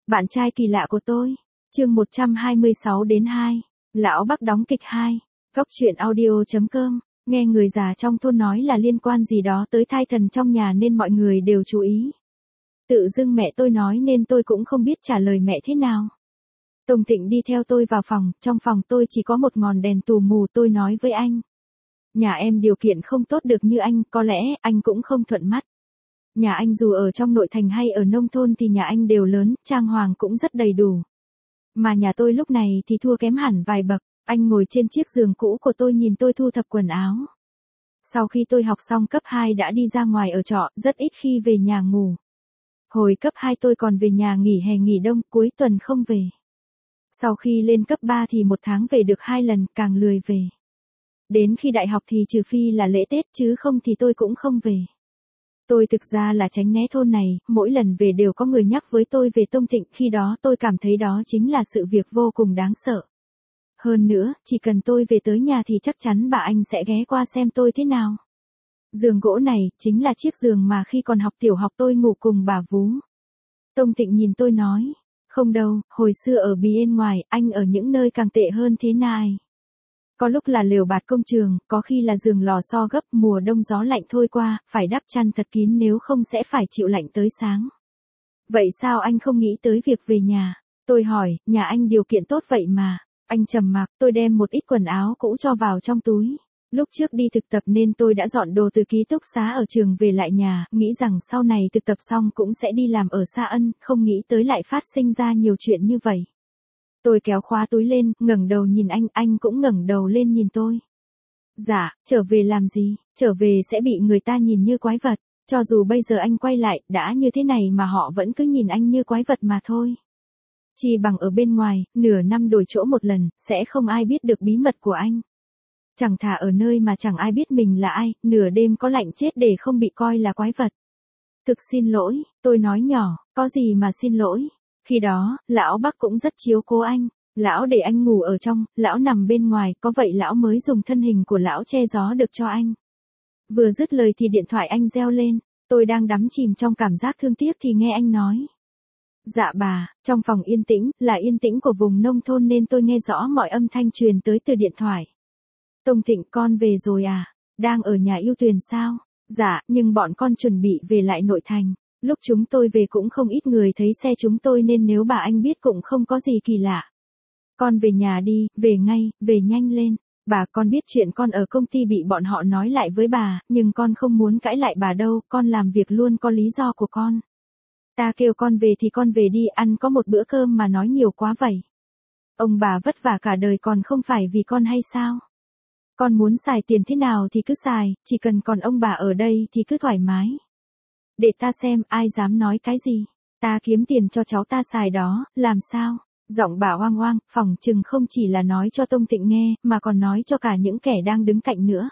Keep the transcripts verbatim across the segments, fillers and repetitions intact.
Bạn trai kỳ lạ của tôi. Chương một trăm hai mươi sáu đến hai. Lão Bắc đóng kịch hai. Góc truyện audio.com. Nghe người già trong thôn nói là liên quan gì đó tới thai thần trong nhà nên mọi người đều chú ý. Tự dưng mẹ tôi nói nên tôi cũng không biết trả lời mẹ thế nào. Tông Thịnh đi theo tôi vào phòng, trong phòng tôi chỉ có một ngọn đèn tù mù. Tôi nói với anh. Nhà em điều kiện không tốt được như anh, có lẽ anh cũng không thuận mắt. Nhà anh dù ở trong nội thành hay ở nông thôn thì nhà anh đều lớn, trang hoàng cũng rất đầy đủ. Mà nhà tôi lúc này thì thua kém hẳn vài bậc. Anh ngồi trên chiếc giường cũ của tôi nhìn tôi thu thập quần áo. Sau khi tôi học xong cấp hai đã đi ra ngoài ở trọ, rất ít khi về nhà ngủ. Hồi cấp hai tôi còn về nhà nghỉ hè nghỉ đông, cuối tuần không về. Sau khi lên cấp ba thì một tháng về được hai lần, càng lười về. Đến khi đại học thì trừ phi là lễ Tết chứ không thì tôi cũng không về. Tôi thực ra là tránh né thôn này, mỗi lần về đều có người nhắc với tôi về Tông Thịnh, khi đó tôi cảm thấy đó chính là sự việc vô cùng đáng sợ. Hơn nữa, chỉ cần tôi về tới nhà thì chắc chắn bà anh sẽ ghé qua xem tôi thế nào. Giường gỗ này, chính là chiếc giường mà khi còn học tiểu học tôi ngủ cùng bà vú. Tông Thịnh nhìn tôi nói, không đâu, hồi xưa ở Bì Yên ngoài, anh ở những nơi càng tệ hơn thế này. Có lúc là lều bạt công trường, có khi là giường lò xo gấp, mùa đông gió lạnh thôi qua, phải đắp chăn thật kín nếu không sẽ phải chịu lạnh tới sáng. Vậy sao anh không nghĩ tới việc về nhà? Tôi hỏi, nhà anh điều kiện tốt vậy mà. Anh trầm mặc, tôi đem một ít quần áo cũ cho vào trong túi. Lúc trước đi thực tập nên tôi đã dọn đồ từ ký túc xá ở trường về lại nhà, nghĩ rằng sau này thực tập xong cũng sẽ đi làm ở Sa Ân, không nghĩ tới lại phát sinh ra nhiều chuyện như vậy. Tôi kéo khóa túi lên, ngẩng đầu nhìn anh, anh cũng ngẩng đầu lên nhìn tôi. Dạ, trở về làm gì, trở về sẽ bị người ta nhìn như quái vật, cho dù bây giờ anh quay lại, đã như thế này mà họ vẫn cứ nhìn anh như quái vật mà thôi. Chỉ bằng ở bên ngoài, nửa năm đổi chỗ một lần, sẽ không ai biết được bí mật của anh. Chẳng thà ở nơi mà chẳng ai biết mình là ai, nửa đêm có lạnh chết để không bị coi là quái vật. Thực xin lỗi, tôi nói nhỏ, có gì mà xin lỗi. Khi đó, lão Bắc cũng rất chiếu cố anh. Lão để anh ngủ ở trong, lão nằm bên ngoài, có vậy lão mới dùng thân hình của lão che gió được cho anh. Vừa dứt lời thì điện thoại anh reo lên. Tôi đang đắm chìm trong cảm giác thương tiếc thì nghe anh nói. Dạ bà, trong phòng yên tĩnh, là yên tĩnh của vùng nông thôn nên tôi nghe rõ mọi âm thanh truyền tới từ điện thoại. Tông Thịnh, con về rồi à? Đang ở nhà Yêu Tuyền sao? Dạ, nhưng bọn con chuẩn bị về lại nội thành. Lúc chúng tôi về cũng không ít người thấy xe chúng tôi nên nếu bà anh biết cũng không có gì kỳ lạ. Con về nhà đi, về ngay, về nhanh lên. Bà, con biết chuyện con ở công ty bị bọn họ nói lại với bà, nhưng con không muốn cãi lại bà đâu, con làm việc luôn có lý do của con. Ta kêu con về thì con về đi, ăn có một bữa cơm mà nói nhiều quá vậy. Ông bà vất vả cả đời còn không phải vì con hay sao? Con muốn xài tiền thế nào thì cứ xài, chỉ cần còn ông bà ở đây thì cứ thoải mái. Để ta xem ai dám nói cái gì. Ta kiếm tiền cho cháu ta xài đó, làm sao? Giọng bà oang oang, phỏng chừng không chỉ là nói cho Tông Thịnh nghe, mà còn nói cho cả những kẻ đang đứng cạnh nữa.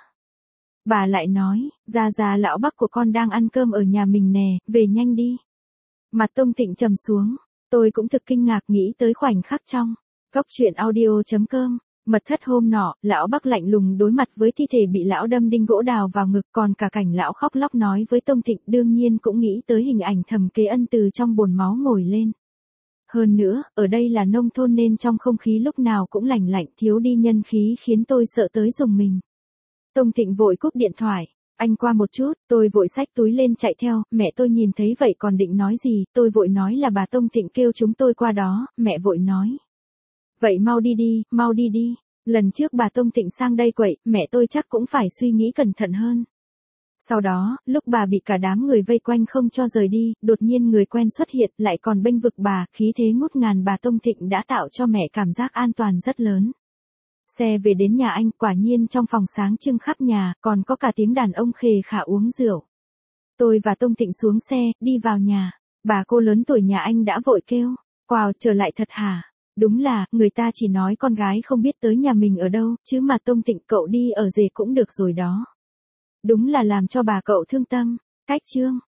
Bà lại nói, ra ra lão Bắc của con đang ăn cơm ở nhà mình nè, về nhanh đi. Mặt Tông Thịnh trầm xuống, tôi cũng thực kinh ngạc nghĩ tới khoảnh khắc trong. Góc truyện audio.com. Mật thất hôm nọ, lão Bắc lạnh lùng đối mặt với thi thể bị lão đâm đinh gỗ đào vào ngực, còn cả cảnh lão khóc lóc nói với Tông Thịnh, đương nhiên cũng nghĩ tới hình ảnh Thẩm Kế Ân từ trong bồn máu ngồi lên. Hơn nữa, ở đây là nông thôn nên trong không khí lúc nào cũng lạnh lạnh, thiếu đi nhân khí khiến tôi sợ tới rùng mình. Tông Thịnh vội cúp điện thoại. Anh qua một chút, tôi vội xách túi lên chạy theo, mẹ tôi nhìn thấy vậy còn định nói gì, tôi vội nói là bà Tông Thịnh kêu chúng tôi qua đó, mẹ vội nói. Vậy mau đi đi, mau đi đi, lần trước bà Tông Thịnh sang đây quậy, mẹ tôi chắc cũng phải suy nghĩ cẩn thận hơn. Sau đó, lúc bà bị cả đám người vây quanh không cho rời đi, đột nhiên người quen xuất hiện, lại còn bênh vực bà, khí thế ngút ngàn bà Tông Thịnh đã tạo cho mẹ cảm giác an toàn rất lớn. Xe về đến nhà anh, quả nhiên trong phòng sáng trưng khắp nhà, còn có cả tiếng đàn ông khề khả uống rượu. Tôi và Tông Thịnh xuống xe, đi vào nhà. Bà cô lớn tuổi nhà anh đã vội kêu, wow, trở lại thật hả? Đúng là, người ta chỉ nói con gái không biết tới nhà mình ở đâu, chứ mà Tông Thịnh cậu đi ở rể cũng được rồi đó. Đúng là làm cho bà cậu thương tâm. Cách chương.